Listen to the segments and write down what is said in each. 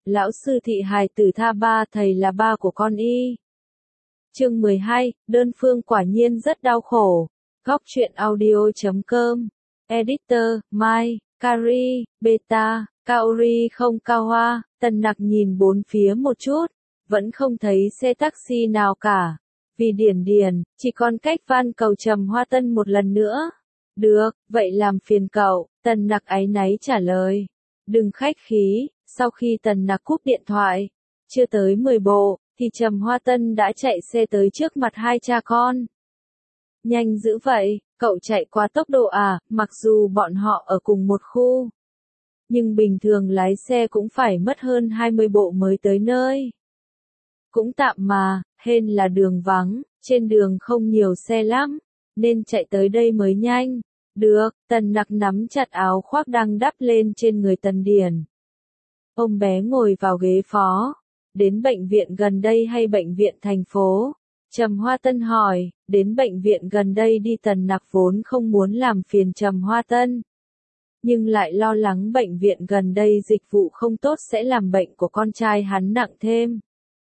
Lão sư thị hài tử tha ba thầy là ba của con y. Chương 12, đơn phương quả nhiên rất đau khổ. Góc truyện audio.com. Editor, Mai, Kari, Beta, Kaori không cao hoa. Tần Nặc nhìn bốn phía một chút, vẫn không thấy xe taxi nào cả. Vì Điển Điển, chỉ còn cách van cầu Trầm Hoa Tân một lần nữa. Được, vậy làm phiền cậu, Tần Nặc áy náy trả lời. Đừng khách khí, sau khi Tần Nặc cúp điện thoại, chưa tới 10 bộ, thì Trầm Hoa Tân đã chạy xe tới trước mặt hai cha con. Nhanh dữ vậy, cậu chạy quá tốc độ à, mặc dù bọn họ ở cùng một khu. Nhưng bình thường lái xe cũng phải mất hơn 20 bộ mới tới nơi. Cũng tạm mà, hên là đường vắng, trên đường không nhiều xe lắm, nên chạy tới đây mới nhanh. Được, Tần Nặc nắm chặt áo khoác đang đắp lên trên người Tần Điển. Ông bé ngồi vào ghế phó. Đến bệnh viện gần đây hay bệnh viện thành phố? Trầm Hoa Tân hỏi. Đến bệnh viện gần đây đi. Tần Nặc vốn không muốn làm phiền Trầm Hoa Tân, nhưng lại lo lắng bệnh viện gần đây dịch vụ không tốt sẽ làm bệnh của con trai hắn nặng thêm.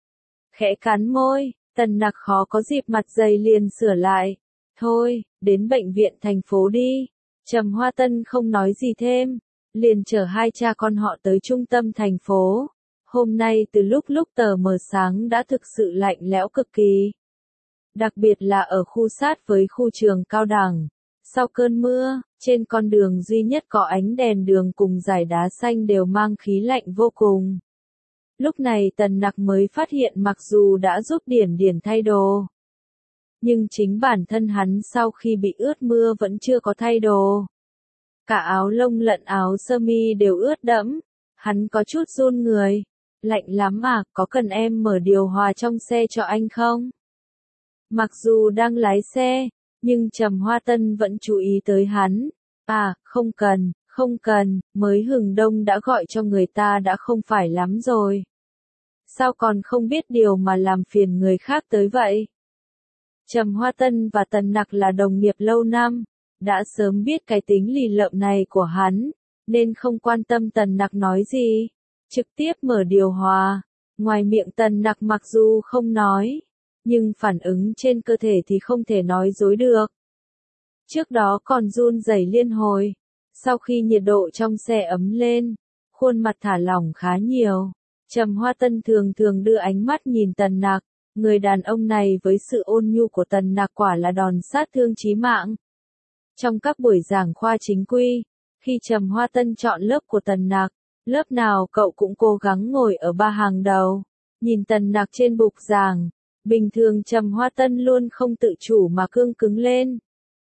Khẽ cắn môi, Tần Nặc khó có dịp mặt dày liền sửa lại. Thôi, đến bệnh viện thành phố đi. Trầm Hoa Tân không nói gì thêm, liền chở hai cha con họ tới trung tâm thành phố. Hôm nay từ lúc tờ mờ sáng đã thực sự lạnh lẽo cực kỳ. Đặc biệt là ở khu sát với khu trường cao đẳng. Sau cơn mưa, trên con đường duy nhất có ánh đèn đường cùng dải đá xanh đều mang khí lạnh vô cùng. Lúc này Tần Nặc mới phát hiện mặc dù đã giúp Điển Điển thay đồ, nhưng chính bản thân hắn sau khi bị ướt mưa vẫn chưa có thay đồ. Cả áo lông lẫn áo sơ mi đều ướt đẫm, hắn có chút run người. Lạnh lắm à, có cần em mở điều hòa trong xe cho anh không? Mặc dù đang lái xe, nhưng Trầm Hoa Tân vẫn chú ý tới hắn. À, không cần, mới hừng đông đã gọi cho người ta đã không phải lắm rồi. Sao còn không biết điều mà làm phiền người khác tới vậy? Trầm Hoa Tân và Tần Nặc là đồng nghiệp lâu năm, đã sớm biết cái tính lì lợm này của hắn, nên không quan tâm Tần Nặc nói gì, trực tiếp mở điều hòa. Ngoài miệng Tần Nặc mặc dù không nói, nhưng phản ứng trên cơ thể thì không thể nói dối được. Trước đó còn run rẩy liên hồi, sau khi nhiệt độ trong xe ấm lên, khuôn mặt thả lỏng khá nhiều. Trầm Hoa Tân thường đưa ánh mắt nhìn Tần Nặc, người đàn ông này với sự ôn nhu của Tần Nặc quả là đòn sát thương chí mạng. Trong các buổi giảng khoa chính quy, khi Trầm Hoa Tân chọn lớp của Tần Nặc, lớp nào cậu cũng cố gắng ngồi ở ba hàng đầu, nhìn Tần Nặc trên bục giảng. Bình thường Trầm Hoa Tân luôn không tự chủ mà cương cứng lên.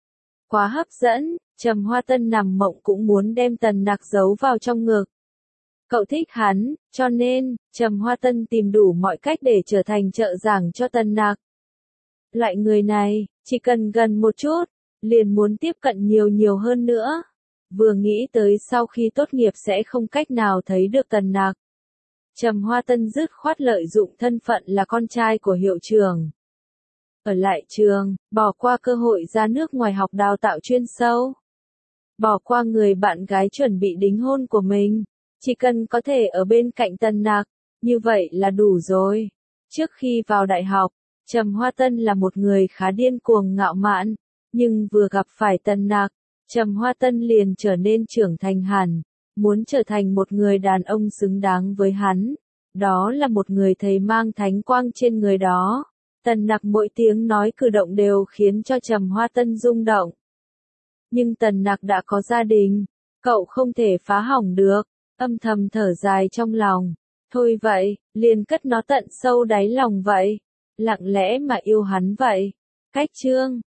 Quá hấp dẫn, Trầm Hoa Tân nằm mộng cũng muốn đem Tần Nặc giấu vào trong ngực. Cậu thích hắn, cho nên, Trầm Hoa Tân tìm đủ mọi cách để trở thành trợ giảng cho Tần Nặc. Loại người này, chỉ cần gần một chút, liền muốn tiếp cận nhiều hơn nữa. Vừa nghĩ tới sau khi tốt nghiệp sẽ không cách nào thấy được Tần Nặc, Trầm Hoa Tân dứt khoát lợi dụng thân phận là con trai của hiệu trưởng. Ở lại trường, bỏ qua cơ hội ra nước ngoài học đào tạo chuyên sâu. Bỏ qua người bạn gái chuẩn bị đính hôn của mình. Chỉ cần có thể ở bên cạnh Tần Nặc, như vậy là đủ rồi. Trước khi vào đại học, Trầm Hoa Tân là một người khá điên cuồng ngạo mạn, nhưng vừa gặp phải Tần Nặc, Trầm Hoa Tân liền trở nên trưởng thành hẳn, muốn trở thành một người đàn ông xứng đáng với hắn. Đó là một người thầy mang thánh quang trên người đó. Tần Nặc mỗi tiếng nói cử động đều khiến cho Trầm Hoa Tân rung động. Nhưng Tần Nặc đã có gia đình, cậu không thể phá hỏng được, âm thầm thở dài trong lòng. Thôi vậy, liền cất nó tận sâu đáy lòng vậy, lặng lẽ mà yêu hắn vậy. Cách chương